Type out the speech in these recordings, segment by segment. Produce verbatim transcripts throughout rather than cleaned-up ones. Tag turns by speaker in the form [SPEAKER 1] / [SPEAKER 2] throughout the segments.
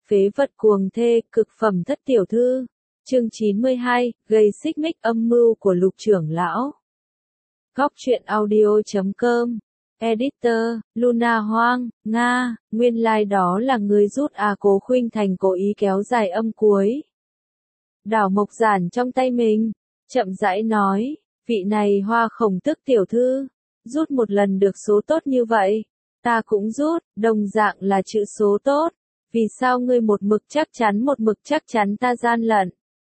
[SPEAKER 1] Phế vật cuồng thê, cực phẩm thất tiểu thư. Chương chín mươi hai, gây xích mích âm mưu của Lục trưởng lão. Góc truyện audio chấm com. Editor, Luna Hoang, Nga, nguyên lai like đó là người rút à Cố Khuynh Thành cố ý kéo dài âm cuối. Đảo mộc giản trong tay mình, chậm rãi nói, vị này Hoa Khổng Tước tiểu thư, rút một lần được số tốt như vậy, ta cũng rút, đồng dạng là chữ số tốt, vì sao ngươi một mực chắc chắn một mực chắc chắn ta gian lận?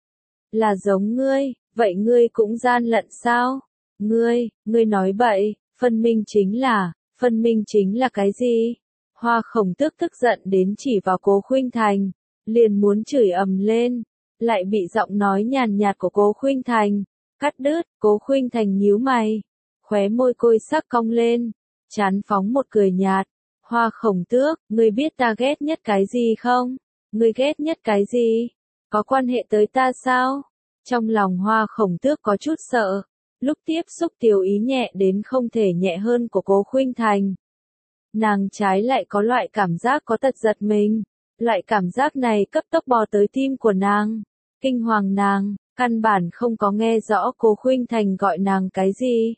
[SPEAKER 1] Là giống ngươi, vậy ngươi cũng gian lận sao? Ngươi, ngươi nói bậy, phân minh chính là, phân minh chính là cái gì? Hoa Khổng Tước tức giận đến chỉ vào Cố Khuynh Thành, liền muốn chửi ầm lên, lại bị giọng nói nhàn nhạt của Cố Khuynh Thành cắt đứt. Cố Khuynh Thành nhíu mày, khóe môi côi sắc cong lên, chán phóng một cười nhạt. Hoa Khổng Tước, ngươi biết ta ghét nhất cái gì không? Ngươi ghét nhất cái gì? Có quan hệ tới ta sao? Trong lòng Hoa Khổng Tước có chút sợ, lúc tiếp xúc tiểu ý nhẹ đến không thể nhẹ hơn của Cố Khuynh Thành. Nàng trái lại có loại cảm giác có tật giật mình, loại cảm giác này cấp tốc bò tới tim của nàng, kinh hoàng nàng, căn bản không có nghe rõ Cố Khuynh Thành gọi nàng cái gì.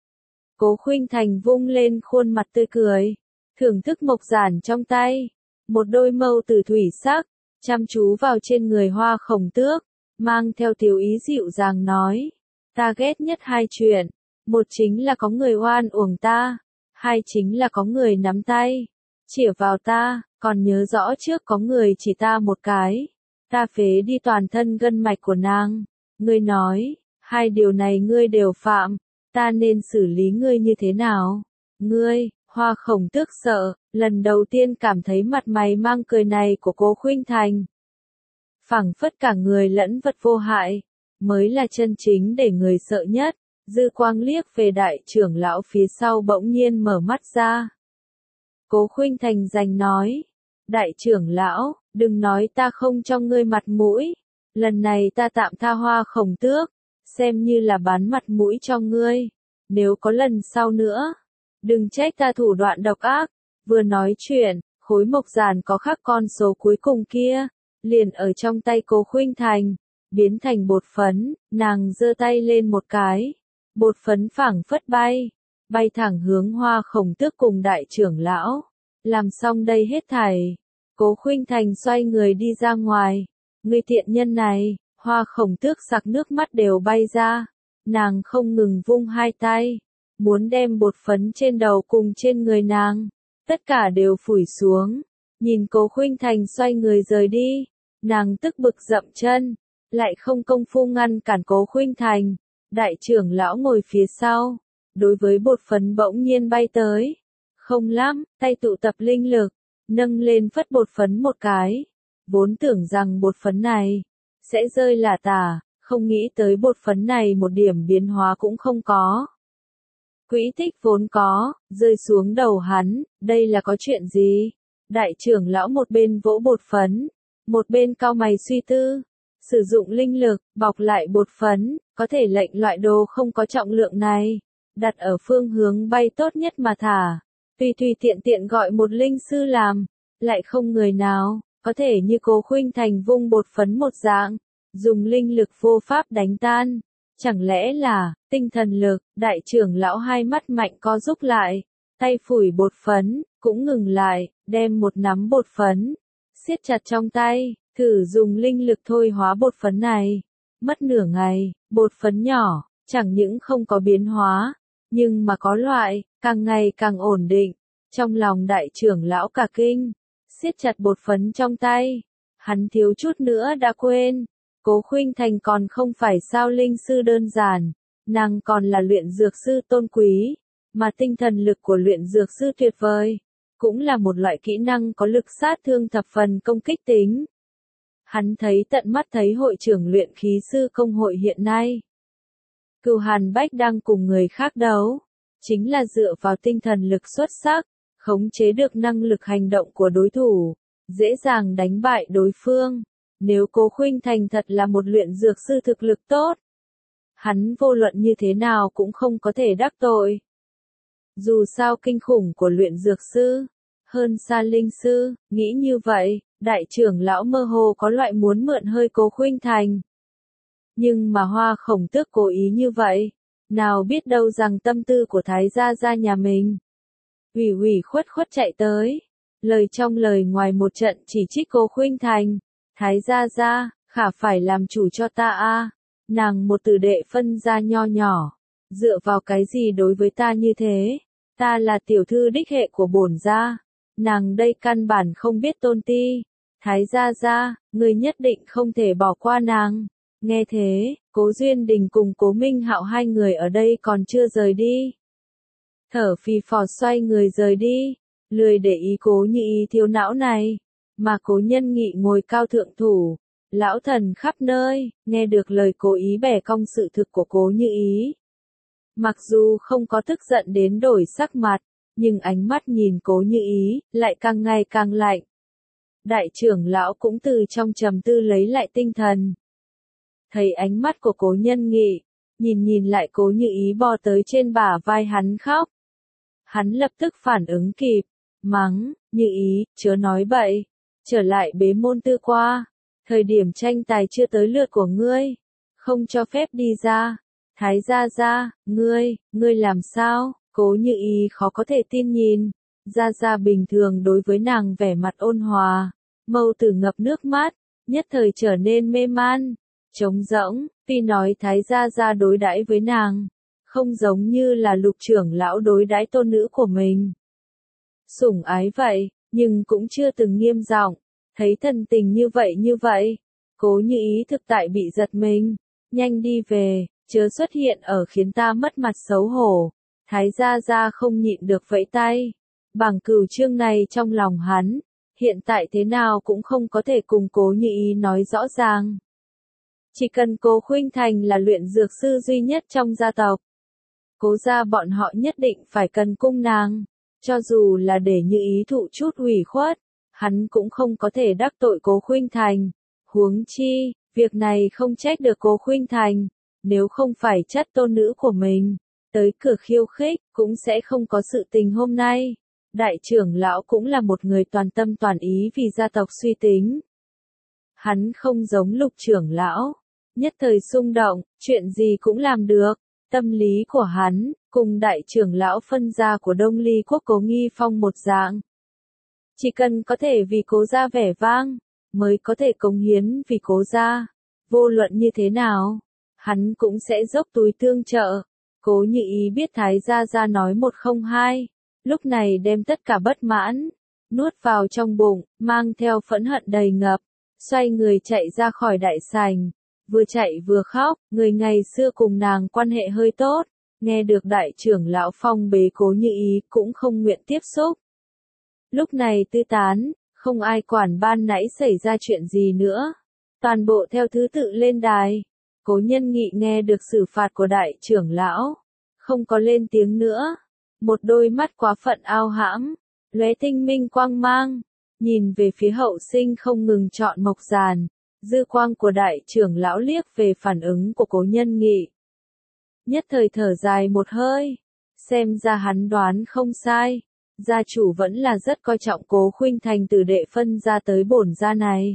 [SPEAKER 1] Cố Khuynh Thành vung lên khuôn mặt tươi cười, thưởng thức mộc giản trong tay, một đôi mâu từ thủy sắc, chăm chú vào trên người Hoa Khổng Tước, mang theo tiểu ý dịu dàng nói, ta ghét nhất hai chuyện, một chính là có người oan uổng ta, hai chính là có người nắm tay, chĩa vào ta, còn nhớ rõ trước có người chỉ ta một cái, ta phế đi toàn thân gân mạch của nàng. Ngươi nói, hai điều này ngươi đều phạm, ta nên xử lý ngươi như thế nào? Ngươi, Hoa Khổng Tước sợ, lần đầu tiên cảm thấy mặt mày mang cười này của Cố Khuynh Thành. Phảng phất cả người lẫn vật vô hại, mới là chân chính để người sợ nhất. Dư quang liếc về đại trưởng lão phía sau bỗng nhiên mở mắt ra. Cố Khuynh Thành giành nói, đại trưởng lão, đừng nói ta không cho ngươi mặt mũi, lần này ta tạm tha Hoa Khổng Tước, xem như là bán mặt mũi cho ngươi, nếu có lần sau nữa, đừng trách ta thủ đoạn độc ác. Vừa nói chuyện, khối mộc giản có khắc con số cuối cùng kia, liền ở trong tay Cố Khuynh Thành, biến thành bột phấn, nàng giơ tay lên một cái, bột phấn phảng phất bay, bay thẳng hướng Hoa Khổng Tước cùng đại trưởng lão. Làm xong đây hết thảy, Cố Khuynh Thành xoay người đi ra ngoài. Ngươi tiện nhân này, Hoa Khổng Tước sặc nước mắt đều bay ra, nàng không ngừng vung hai tay, muốn đem bột phấn trên đầu cùng trên người nàng, tất cả đều phủi xuống. Nhìn Cố Khuynh Thành xoay người rời đi, nàng tức bực dậm chân, lại không công phu ngăn cản Cố Khuynh Thành. Đại trưởng lão ngồi phía sau, đối với bột phấn bỗng nhiên bay tới, không lắm, tay tụ tập linh lực, nâng lên phất bột phấn một cái, vốn tưởng rằng bột phấn này sẽ rơi lả tả, không nghĩ tới bột phấn này một điểm biến hóa cũng không có. Quỹ tích vốn có, rơi xuống đầu hắn, đây là có chuyện gì? Đại trưởng lão một bên vỗ bột phấn, một bên cau mày suy tư. Sử dụng linh lực, bọc lại bột phấn, có thể lệnh loại đồ không có trọng lượng này, đặt ở phương hướng bay tốt nhất mà thả. Tùy tùy tiện tiện gọi một linh sư làm, lại không người nào, có thể như Cố Khuynh Thành vung bột phấn một dạng, dùng linh lực vô pháp đánh tan. Chẳng lẽ là, tinh thần lực? Đại trưởng lão hai mắt mạnh co rút lại, tay phủi bột phấn, cũng ngừng lại, đem một nắm bột phấn, siết chặt trong tay. Thử dùng linh lực thôi hóa bột phấn này. Mất nửa ngày, bột phấn nhỏ, chẳng những không có biến hóa, nhưng mà có loại, càng ngày càng ổn định. Trong lòng đại trưởng lão cả kinh, siết chặt bột phấn trong tay. Hắn thiếu chút nữa đã quên, Cố Khuynh Thành còn không phải sao linh sư đơn giản, nàng còn là luyện dược sư tôn quý, mà tinh thần lực của luyện dược sư tuyệt vời, cũng là một loại kỹ năng có lực sát thương thập phần công kích tính. Hắn thấy tận mắt thấy hội trưởng luyện khí sư công hội hiện nay. Cửu Hàn Bách đang cùng người khác đấu, chính là dựa vào tinh thần lực xuất sắc, khống chế được năng lực hành động của đối thủ, dễ dàng đánh bại đối phương. Nếu Cố Khuynh Thành thật là một luyện dược sư thực lực tốt, hắn vô luận như thế nào cũng không có thể đắc tội. Dù sao kinh khủng của luyện dược sư, hơn xa linh sư, nghĩ như vậy, đại trưởng lão mơ hồ có loại muốn mượn hơi Cố Khuynh Thành. Nhưng mà Hoa Khổng Tước cố ý như vậy, nào biết đâu rằng tâm tư của Thái gia gia nhà mình. Ủy ủy khuất khuất chạy tới, lời trong lời ngoài một trận chỉ trích Cố Khuynh Thành. Thái gia gia, khả phải làm chủ cho ta a, nàng một tử đệ phân gia nho nhỏ, dựa vào cái gì đối với ta như thế? Ta là tiểu thư đích hệ của bổn gia, nàng đây căn bản không biết tôn ti. Thái gia gia, ngươi nhất định không thể bỏ qua nàng. Nghe thế, Cố Duyên Đình cùng Cố Minh Hạo hai người ở đây còn chưa rời đi. Thở phì phò xoay người rời đi, lười để ý Cố Như Ý thiếu não này, mà Cố Nhân Nghị ngồi cao thượng thủ, lão thần khắp nơi, nghe được lời cố ý bẻ cong sự thực của Cố Như Ý. Mặc dù không có tức giận đến đổi sắc mặt, nhưng ánh mắt nhìn Cố Như Ý, lại càng ngày càng lạnh. Đại trưởng lão cũng từ trong trầm tư lấy lại tinh thần. Thấy ánh mắt của Cố Nhân Nghị, nhìn nhìn lại Cố Như Ý bò tới trên bả vai hắn khóc. Hắn lập tức phản ứng kịp, mắng, Như Ý, chớ nói bậy, trở lại bế môn tư qua, thời điểm tranh tài chưa tới lượt của ngươi, không cho phép đi ra. Thái gia gia, ngươi, ngươi làm sao? Cố Như Ý khó có thể tin nhìn, gia gia bình thường đối với nàng vẻ mặt ôn hòa, mâu tử ngập nước mắt, nhất thời trở nên mê man, trống rỗng, tuy nói Thái gia gia đối đãi với nàng, không giống như là Lục trưởng lão đối đãi tôn nữ của mình. Sủng ái vậy, nhưng cũng chưa từng nghiêm giọng, thấy thần tình như vậy như vậy, Cố Như Ý thực tại bị giật mình, nhanh đi về, chớ xuất hiện ở khiến ta mất mặt xấu hổ. Thái gia gia không nhịn được vẫy tay, bảng cửu chương này trong lòng hắn, hiện tại thế nào cũng không có thể cùng Cố Như Ý nói rõ ràng. Chỉ cần Cố Khuynh Thành là luyện dược sư duy nhất trong gia tộc, Cố gia bọn họ nhất định phải cần cung nàng, cho dù là để Như Ý thụ chút ủy khuất, hắn cũng không có thể đắc tội Cố Khuynh Thành. Huống chi, việc này không trách được Cố Khuynh Thành, nếu không phải chất tôn nữ của mình tới cửa khiêu khích, cũng sẽ không có sự tình hôm nay. Đại trưởng lão cũng là một người toàn tâm toàn ý vì gia tộc suy tính. Hắn không giống Lục trưởng lão, nhất thời xung động, chuyện gì cũng làm được. Tâm lý của hắn, cùng đại trưởng lão phân gia của Đông Ly quốc Cố Nghi Phong một dạng. Chỉ cần có thể vì Cố gia vẻ vang, mới có thể cống hiến vì Cố gia. Vô luận như thế nào, hắn cũng sẽ dốc túi tương trợ. Cố Như Ý biết Thái gia gia nói một không hai, lúc này đem tất cả bất mãn, nuốt vào trong bụng, mang theo phẫn hận đầy ngập, xoay người chạy ra khỏi đại sảnh, vừa chạy vừa khóc, người ngày xưa cùng nàng quan hệ hơi tốt, nghe được đại trưởng lão phong bế Cố Như Ý cũng không nguyện tiếp xúc. Lúc này tư tán, không ai quản ban nãy xảy ra chuyện gì nữa, toàn bộ theo thứ tự lên đài. Cố Nhân Nghị nghe được xử phạt của đại trưởng lão, không có lên tiếng nữa, một đôi mắt quá phận ao hãm, lóe tinh minh quang mang, nhìn về phía hậu sinh không ngừng chọn mộc giàn, dư quang của đại trưởng lão liếc về phản ứng của Cố Nhân Nghị. Nhất thời thở dài một hơi, xem ra hắn đoán không sai, gia chủ vẫn là rất coi trọng Cố Khuynh Thành từ đệ phân gia tới bổn gia này.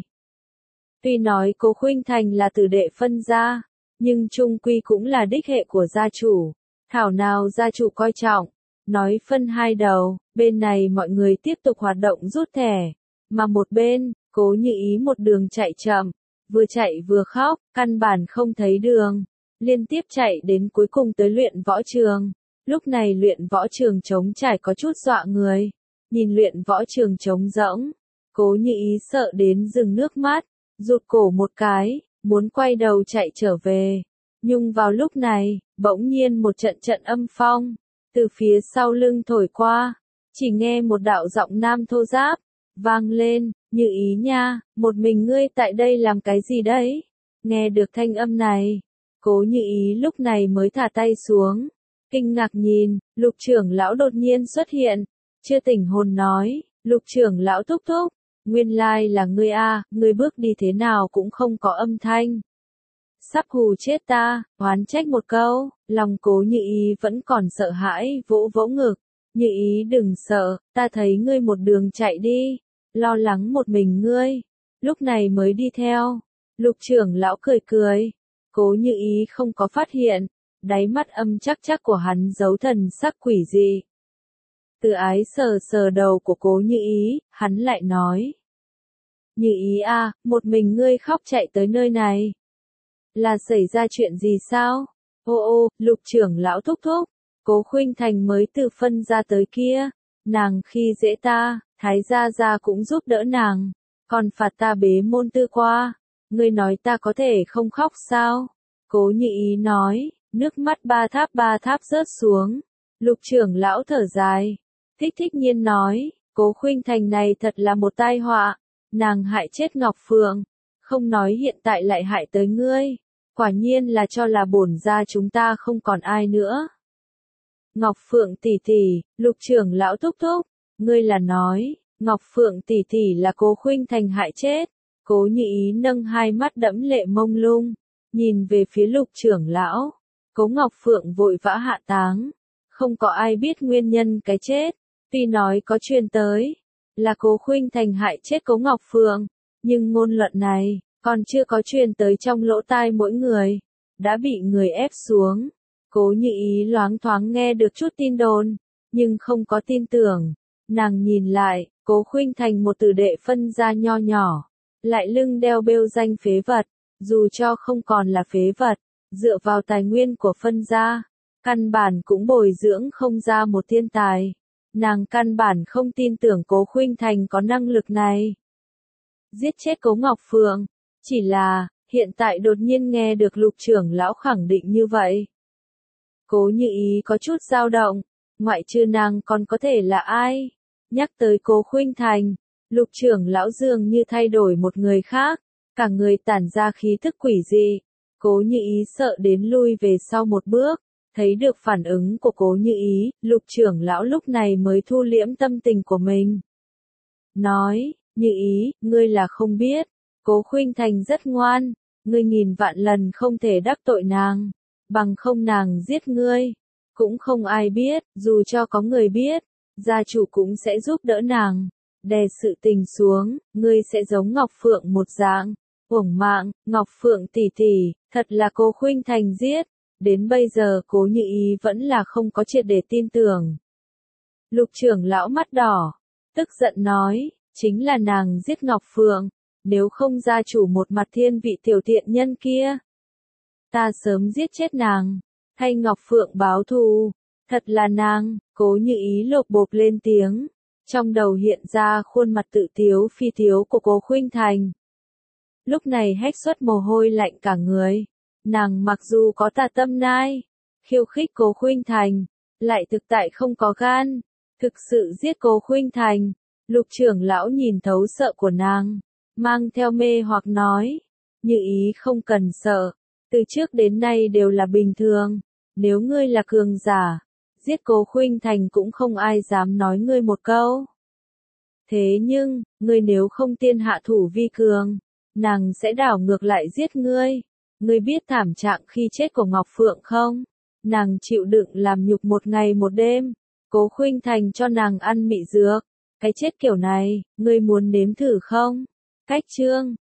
[SPEAKER 1] Tuy nói Cố Khuynh Thành là tử đệ phân gia, nhưng chung quy cũng là đích hệ của gia chủ. Thảo nào gia chủ coi trọng, nói phân hai đầu, bên này mọi người tiếp tục hoạt động rút thẻ, mà một bên, Cố Như Ý một đường chạy chậm, vừa chạy vừa khóc, căn bản không thấy đường, liên tiếp chạy đến cuối cùng tới luyện võ trường. Lúc này luyện võ trường trống trải có chút dọa người, nhìn luyện võ trường trống rỗng, Cố Như Ý sợ đến dừng nước mắt, rụt cổ một cái, muốn quay đầu chạy trở về. Nhưng vào lúc này, bỗng nhiên một trận trận âm phong, từ phía sau lưng thổi qua, chỉ nghe một đạo giọng nam thô ráp, vang lên, Như Ý nha, một mình ngươi tại đây làm cái gì đấy? Nghe được thanh âm này, Cố Như Ý lúc này mới thả tay xuống, kinh ngạc nhìn, Lục trưởng lão đột nhiên xuất hiện, chưa tỉnh hồn nói, Lục trưởng lão thúc thúc, nguyên lai là ngươi a, ngươi bước đi thế nào cũng không có âm thanh. Sắp hù chết ta, oán trách một câu, lòng Cố Như Ý vẫn còn sợ hãi, vỗ vỗ ngực, Như Ý đừng sợ, ta thấy ngươi một đường chạy đi, lo lắng một mình ngươi, lúc này mới đi theo. Lục trưởng lão cười cười, Cố Như Ý không có phát hiện, đáy mắt âm chắc chắc của hắn giấu thần sắc quỷ dị. Từ Ái sờ sờ đầu của Cố Như Ý, hắn lại nói. Như Ý à, một mình ngươi khóc chạy tới nơi này. Là xảy ra chuyện gì sao? Ô ô, lục trưởng lão thúc thúc, Cố Khuynh Thành mới từ phân ra tới kia, nàng khi dễ ta, Thái gia gia cũng giúp đỡ nàng, còn phạt ta bế môn tư qua, ngươi nói ta có thể không khóc sao? Cố Như Ý nói, nước mắt ba tháp ba tháp rớt xuống, lục trưởng lão thở dài, thích thích nhiên nói, Cố Khuynh Thành này thật là một tai họa, nàng hại chết Ngọc Phượng, không nói hiện tại lại hại tới ngươi. Quả nhiên là cho là bổn gia chúng ta không còn ai nữa. Ngọc Phượng tỷ tỷ, lục trưởng lão thúc thúc, ngươi là nói, Ngọc Phượng tỷ tỷ là Cố Khuynh Thành hại chết. Cố Như Ý nâng hai mắt đẫm lệ mông lung, nhìn về phía lục trưởng lão. Cố Ngọc Phượng vội vã hạ táng, không có ai biết nguyên nhân cái chết, tuy nói có truyền tới, là Cố Khuynh Thành hại chết Cố Ngọc Phượng, nhưng ngôn luận này, còn chưa có truyền tới trong lỗ tai mỗi người, đã bị người ép xuống. Cố Như Ý loáng thoáng nghe được chút tin đồn, nhưng không có tin tưởng. Nàng nhìn lại, Cố Khuynh Thành một tử đệ phân gia nho nhỏ, lại lưng đeo bêu danh phế vật, dù cho không còn là phế vật, dựa vào tài nguyên của phân gia, căn bản cũng bồi dưỡng không ra một thiên tài. Nàng căn bản không tin tưởng Cố Khuynh Thành có năng lực này. Giết chết Cố Ngọc Phượng. Chỉ là, hiện tại đột nhiên nghe được lục trưởng lão khẳng định như vậy. Cố Như Ý có chút dao động, ngoại trừ nàng còn có thể là ai? Nhắc tới Cố Khuynh Thành, lục trưởng lão dường như thay đổi một người khác, cả người tản ra khí thức quỷ dị. Cố Như Ý sợ đến lui về sau một bước, thấy được phản ứng của Cố Như Ý, lục trưởng lão lúc này mới thu liễm tâm tình của mình. Nói, Như Ý, ngươi là không biết. Cố Khuynh Thành rất ngoan, ngươi nghìn vạn lần không thể đắc tội nàng, bằng không nàng giết ngươi, cũng không ai biết, dù cho có người biết, gia chủ cũng sẽ giúp đỡ nàng, đè sự tình xuống, ngươi sẽ giống Ngọc Phượng một dạng, uổng mạng, Ngọc Phượng tỷ tỷ, thật là Cố Khuynh Thành giết, đến bây giờ Cố Như Ý vẫn là không có triệt để tin tưởng. Lục trưởng lão mắt đỏ, tức giận nói, chính là nàng giết Ngọc Phượng. Nếu không gia chủ một mặt thiên vị tiểu tiện nhân kia, ta sớm giết chết nàng, thay Ngọc Phượng báo thù, thật là nàng. Cố Như Ý lột bột lên tiếng, trong đầu hiện ra khuôn mặt tự tiếu phi tiếu của Cố Khuynh Thành. Lúc này hét xuất mồ hôi lạnh cả người, nàng mặc dù có tà tâm nai, khiêu khích Cố Khuynh Thành, lại thực tại không có gan, thực sự giết Cố Khuynh Thành. Lục trưởng lão nhìn thấu sợ của nàng, mang theo mê hoặc nói, Như Ý không cần sợ, từ trước đến nay đều là bình thường, nếu ngươi là cường giả, giết Cố Khuynh Thành cũng không ai dám nói ngươi một câu. Thế nhưng, ngươi nếu không tiên hạ thủ vi cường, nàng sẽ đảo ngược lại giết ngươi. Ngươi biết thảm trạng khi chết của Ngọc Phượng không? Nàng chịu đựng làm nhục một ngày một đêm, Cố Khuynh Thành cho nàng ăn mị dược, cái chết kiểu này, ngươi muốn nếm thử không? Cách chương